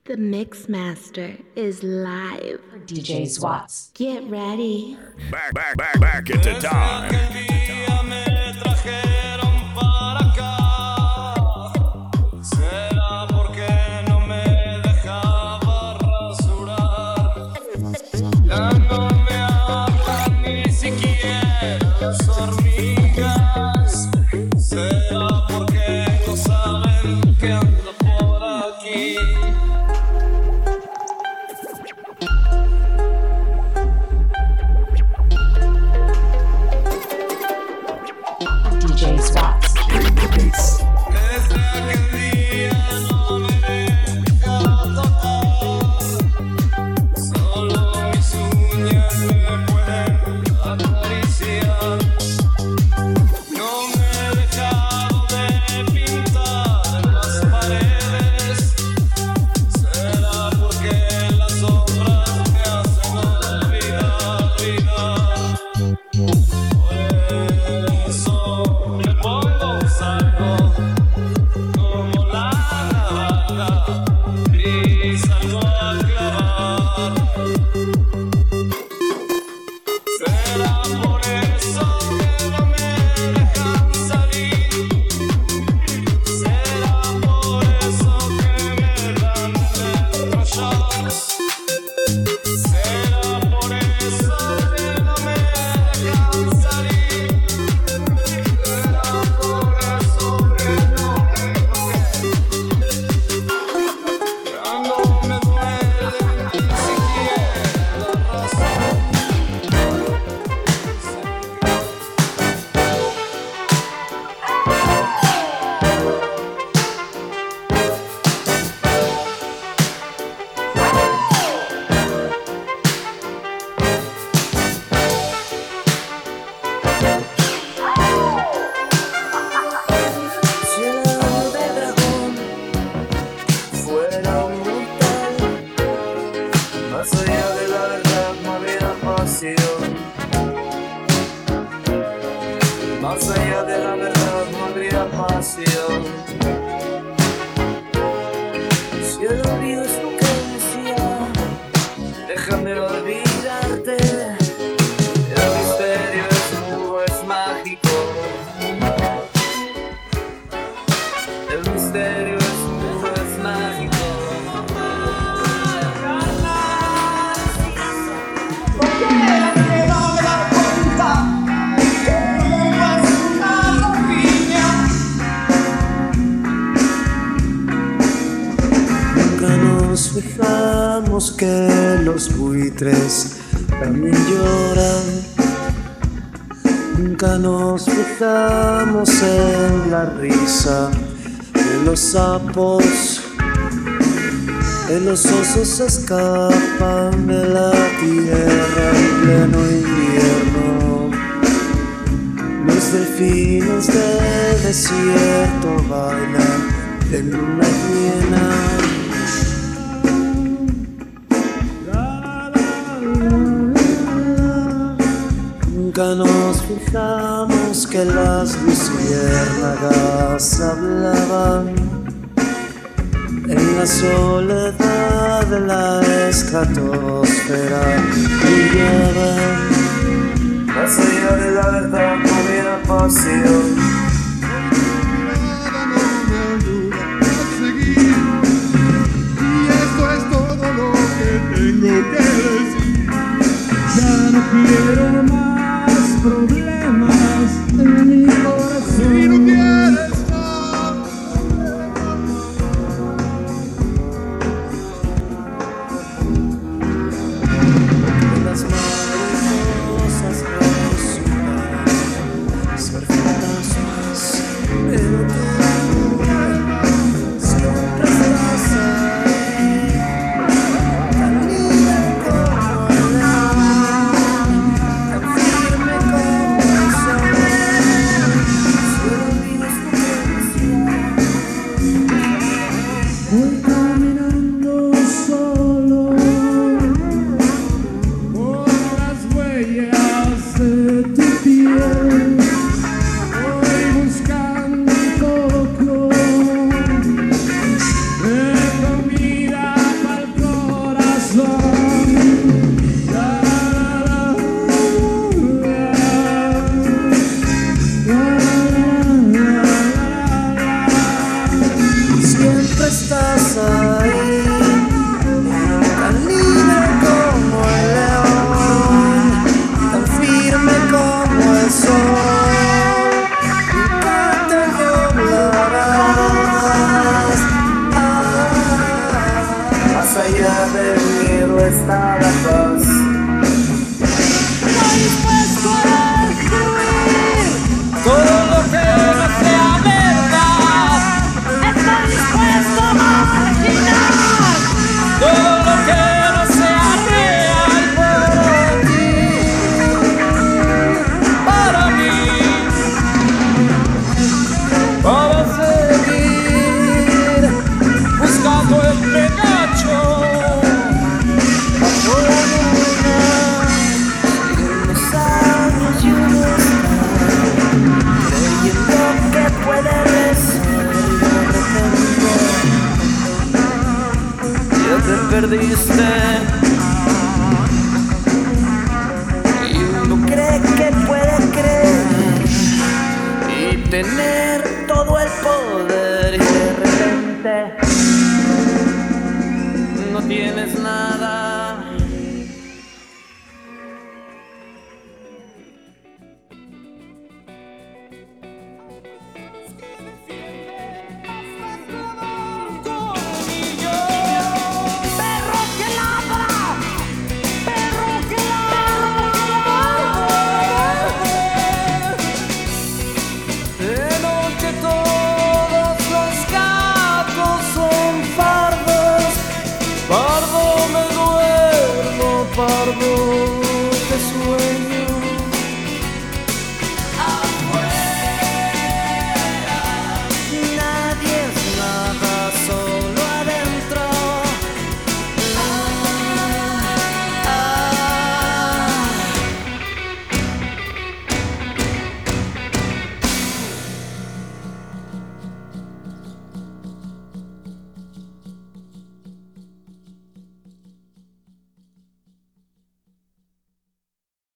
The Mix Master is live. DJ Swats. Get ready. Back into time. Más allá de la verdad no habría pasión. Si el olvido es lo que decía, déjame olvidarte. El misterio es mudo, es mágico. El misterio es mudo, es mágico. Nos fijamos que los buitres también lloran. Nunca nos fijamos en la risa de los sapos. De los osos escapan de la tierra en pleno invierno. Los delfines del desierto bailan en luna llena. Nunca nos fijamos que las luciérnagas hablaban en la soledad de la estratosfera, brillaban. Más allá de la verdad no había pasión. Y esto es todo lo que tengo que decir. Ya no quiero más problemas en mi corazón. Si no quieres más, las mariposas resuenan, surfan allá del miedo está la paz. Estoy dispuesto a destruir todo lo que no sea verdad. Estoy dispuesto a marginar todo lo que no sea real para mí, para seguir buscando el pegacho. Los años y uno está creyendo que puede rezar y de repente ya te perdiste. Y uno cree que puede creer y tener todo el poder y de repente no tienes nada. Perro que ladra, perro que ladra. De noche todos los gatos son pardos, pardo me duermo, pardo